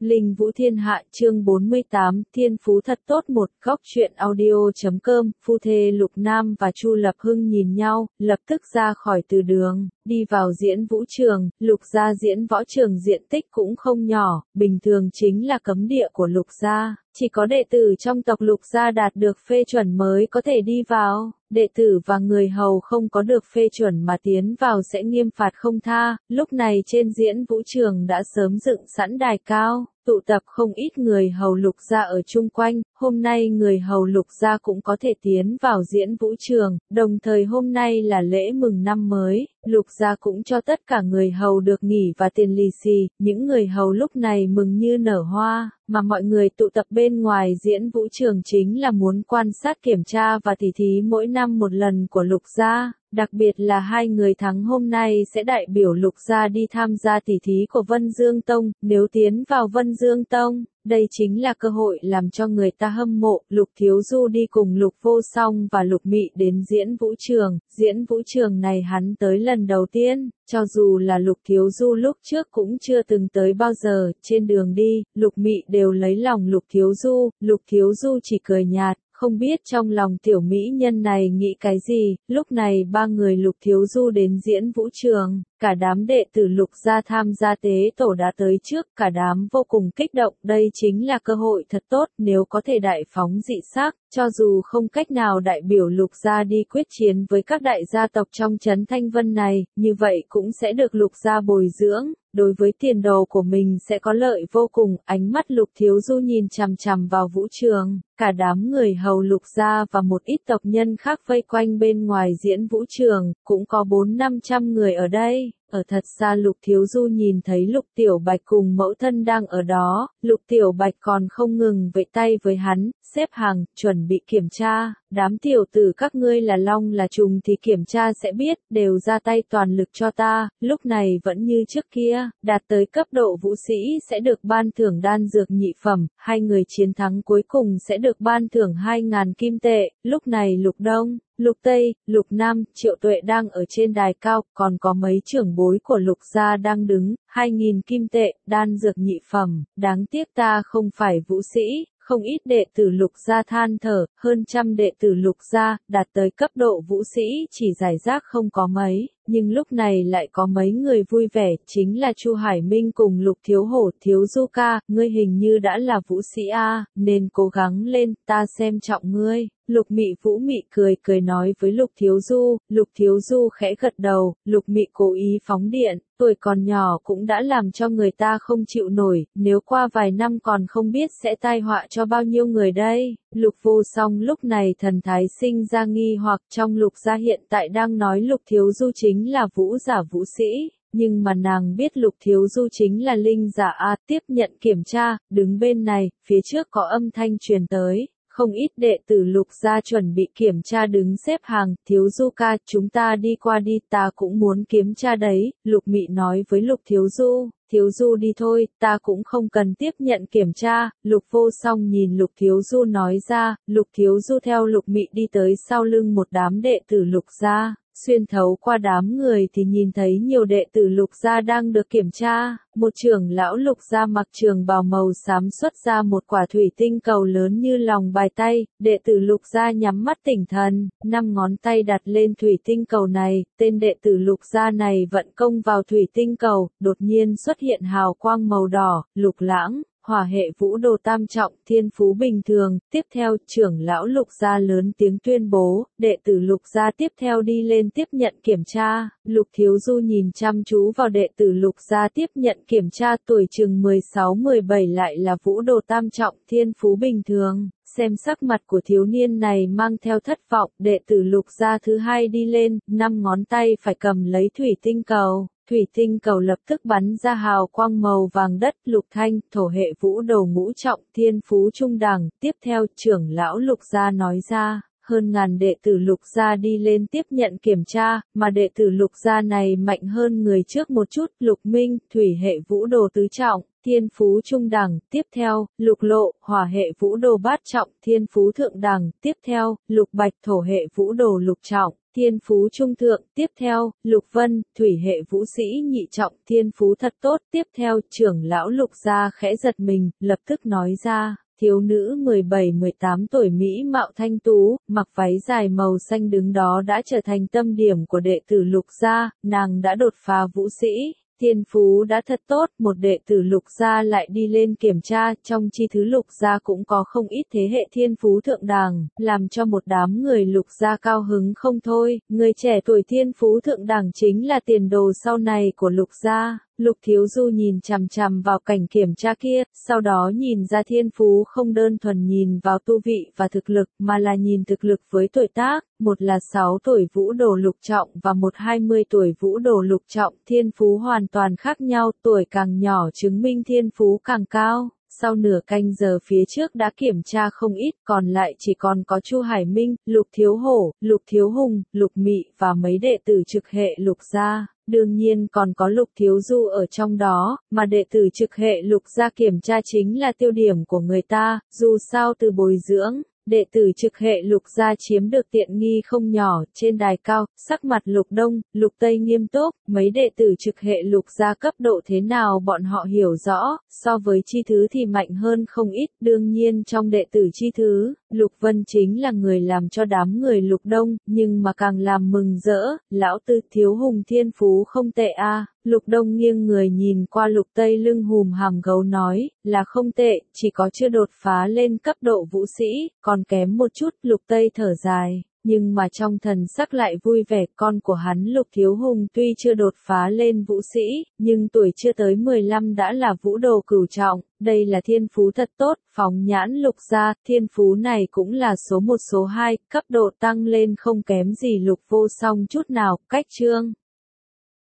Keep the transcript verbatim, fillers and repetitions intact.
Linh Vũ Thiên Hạ chương bốn mươi tám, Thiên Phú thật tốt một, góc truyện audio.com, phu thê Lục Nam và Chu Lập Hưng nhìn nhau, lập tức ra khỏi từ đường, đi vào diễn vũ trường. Lục gia diễn võ trường diện tích cũng không nhỏ, bình thường chính là cấm địa của Lục gia, chỉ có đệ tử trong tộc Lục gia đạt được phê chuẩn mới có thể đi vào. Đệ tử và người hầu không có được phê chuẩn mà tiến vào sẽ nghiêm phạt không tha. Lúc này trên diễn vũ trường đã sớm dựng sẵn đài cao, tụ tập không ít người hầu Lục gia ở chung quanh. Hôm nay người hầu Lục gia cũng có thể tiến vào diễn vũ trường, đồng thời hôm nay là lễ mừng năm mới, Lục gia cũng cho tất cả người hầu được nghỉ và tiền lì xì. Những người hầu lúc này mừng như nở hoa, mà mọi người tụ tập bên ngoài diễn vũ trường chính là muốn quan sát kiểm tra và tỉ thí mỗi năm một lần của Lục gia. Đặc biệt là hai người thắng hôm nay sẽ đại biểu Lục gia đi tham gia tỉ thí của Vân Dương Tông. Nếu tiến vào Vân Dương Tông, đây chính là cơ hội làm cho người ta hâm mộ. Lục Thiếu Du đi cùng Lục Vô Song và Lục Mị đến diễn vũ trường. Diễn vũ trường này hắn tới lần đầu tiên, cho dù là Lục Thiếu Du lúc trước cũng chưa từng tới bao giờ. Trên đường đi, Lục Mị đều lấy lòng Lục Thiếu Du, Lục Thiếu Du chỉ cười nhạt, không biết trong lòng tiểu mỹ nhân này nghĩ cái gì. Lúc này ba người Lục Thiếu Du đến diễn vũ trường, cả đám đệ tử Lục gia tham gia tế tổ đã tới trước, cả đám vô cùng kích động. Đây chính là cơ hội thật tốt, nếu có thể đại phóng dị sắc, cho dù không cách nào đại biểu Lục gia đi quyết chiến với các đại gia tộc trong trấn Thanh Vân này, như vậy cũng sẽ được Lục gia bồi dưỡng, đối với tiền đồ của mình sẽ có lợi vô cùng. Ánh mắt Lục Thiếu Du nhìn chằm chằm vào vũ trường, cả đám người hầu Lục gia và một ít tộc nhân khác vây quanh bên ngoài diễn vũ trường, cũng có bốn năm trăm người ở đây. Ở thật xa Lục Thiếu Du nhìn thấy Lục Tiểu Bạch cùng mẫu thân đang ở đó, Lục Tiểu Bạch còn không ngừng vẫy tay với hắn, xếp hàng, chuẩn bị kiểm tra. Đám tiểu tử các ngươi là long là trùng thì kiểm tra sẽ biết, đều ra tay toàn lực cho ta. Lúc này vẫn như trước kia, đạt tới cấp độ vũ sĩ sẽ được ban thưởng đan dược nhị phẩm, hai người chiến thắng cuối cùng sẽ được ban thưởng hai ngàn kim tệ. Lúc này Lục Đông, Lục Tây, Lục Nam, Triệu Tuệ đang ở trên đài cao, còn có mấy trưởng bối của Lục gia đang đứng. Hai nghìn kim tệ, đan dược nhị phẩm, đáng tiếc ta không phải vũ sĩ. Không ít đệ tử Lục gia than thở, hơn trăm đệ tử Lục gia đạt tới cấp độ vũ sĩ chỉ giải rác không có mấy, nhưng lúc này lại có mấy người vui vẻ, chính là Chu Hải Minh cùng Lục Thiếu Hổ. Thiếu Du ca, ngươi hình như đã là vũ sĩ a, nên cố gắng lên, ta xem trọng ngươi. Lục Mị Vũ Mị cười cười nói với Lục Thiếu Du. Lục Thiếu Du khẽ gật đầu. Lục Mị cố ý phóng điện, tuổi còn nhỏ cũng đã làm cho người ta không chịu nổi, nếu qua vài năm còn không biết sẽ tai họa cho bao nhiêu người đây. Lục Vô Song lúc này thần thái sinh ra nghi hoặc, trong Lục gia hiện tại đang nói Lục Thiếu Du chính là vũ giả vũ sĩ, nhưng mà nàng biết Lục Thiếu Du chính là linh giả a. Tiếp nhận kiểm tra, đứng bên này, phía trước có âm thanh truyền tới. Không ít đệ tử Lục gia chuẩn bị kiểm tra đứng xếp hàng. Thiếu Du ca, chúng ta đi qua đi, ta cũng muốn kiểm tra đấy. Lục Mị nói với Lục Thiếu Du. Thiếu Du đi thôi, ta cũng không cần tiếp nhận kiểm tra. Lục Vô Song nhìn Lục Thiếu Du nói ra. Lục Thiếu Du theo Lục Mị đi tới sau lưng một đám đệ tử Lục gia. Xuyên thấu qua đám người thì nhìn thấy nhiều đệ tử Lục gia đang được kiểm tra. Một trưởng lão Lục gia mặc trường bào màu xám xuất ra một quả thủy tinh cầu lớn như lòng bài tay. Đệ tử Lục gia nhắm mắt tỉnh thần, năm ngón tay đặt lên thủy tinh cầu này. Tên đệ tử Lục gia này vận công vào thủy tinh cầu, đột nhiên xuất hiện hào quang màu đỏ. Lục Lãng, hỏa hệ vũ đồ tam trọng, thiên phú bình thường. Tiếp theo, trưởng lão Lục gia lớn tiếng tuyên bố, đệ tử Lục gia tiếp theo đi lên tiếp nhận kiểm tra. Lục Thiếu Du nhìn chăm chú vào đệ tử Lục gia tiếp nhận kiểm tra, tuổi chừng mười sáu mười bảy lại là vũ đồ tam trọng, thiên phú bình thường. Xem sắc mặt của thiếu niên này mang theo thất vọng, đệ tử Lục gia thứ hai đi lên, năm ngón tay phải cầm lấy thủy tinh cầu. Thủy tinh cầu lập tức bắn ra hào quang màu vàng đất. Lục Thanh, thổ hệ vũ đồ ngũ trọng, thiên phú trung đẳng. Tiếp theo, trưởng lão Lục gia nói ra, hơn ngàn đệ tử Lục gia đi lên tiếp nhận kiểm tra, mà đệ tử Lục gia này mạnh hơn người trước một chút. Lục Minh, thủy hệ vũ đồ tứ trọng, thiên phú trung đẳng, tiếp theo, lục lộ, hỏa hệ vũ đồ bát trọng, thiên phú thượng đẳng, tiếp theo, lục bạch thổ hệ vũ đồ lục trọng, thiên phú trung thượng, tiếp theo, lục vân, thủy hệ vũ sĩ nhị trọng, thiên phú thật tốt, tiếp theo, trưởng lão lục gia khẽ giật mình, lập tức nói ra. Thiếu nữ mười bảy mười tám tuổi Mỹ mạo thanh tú, mặc váy dài màu xanh đứng đó đã trở thành tâm điểm của đệ tử lục gia, nàng đã đột phá vũ sĩ, thiên phú đã thật tốt, một đệ tử lục gia lại đi lên kiểm tra, trong chi thứ lục gia cũng có không ít thế hệ thiên phú thượng đẳng, làm cho một đám người lục gia cao hứng không thôi, người trẻ tuổi thiên phú thượng đẳng chính là tiền đồ sau này của lục gia. Lục Thiếu Du nhìn chằm chằm vào cảnh kiểm tra kia, sau đó nhìn ra thiên phú không đơn thuần nhìn vào tu vị và thực lực, mà là nhìn thực lực với tuổi tác, một là sáu tuổi vũ đồ lục trọng và một hai mươi tuổi vũ đồ lục trọng, thiên phú hoàn toàn khác nhau, tuổi càng nhỏ chứng minh thiên phú càng cao. Sau nửa canh giờ phía trước đã kiểm tra không ít, còn lại chỉ còn có Chu Hải Minh, Lục Thiếu Hổ, Lục Thiếu Hùng, Lục Mị và mấy đệ tử trực hệ lục gia. Đương nhiên còn có Lục Thiếu Du ở trong đó, mà đệ tử trực hệ lục gia kiểm tra chính là tiêu điểm của người ta, dù sao từ bồi dưỡng. Đệ tử trực hệ lục gia chiếm được tiện nghi không nhỏ, trên đài cao, sắc mặt lục đông, lục tây nghiêm túc, mấy đệ tử trực hệ lục gia cấp độ thế nào bọn họ hiểu rõ, so với chi thứ thì mạnh hơn không ít, đương nhiên trong đệ tử chi thứ, Lục Vân chính là người làm cho đám người lục đông, nhưng mà càng làm mừng rỡ, lão tư Thiếu Hùng thiên phú không tệ a. Lục Đông nghiêng người nhìn qua Lục Tây lưng hùm hàm gấu nói, là không tệ, chỉ có chưa đột phá lên cấp độ vũ sĩ, còn kém một chút, Lục Tây thở dài. Nhưng mà trong thần sắc lại vui vẻ, con của hắn Lục Thiếu Hùng tuy chưa đột phá lên vũ sĩ, nhưng tuổi chưa tới mười lăm đã là vũ đồ cửu trọng, đây là thiên phú thật tốt, phóng nhãn lục gia, thiên phú này cũng là số một số hai, cấp độ tăng lên không kém gì Lục Vô Song chút nào, cách chương.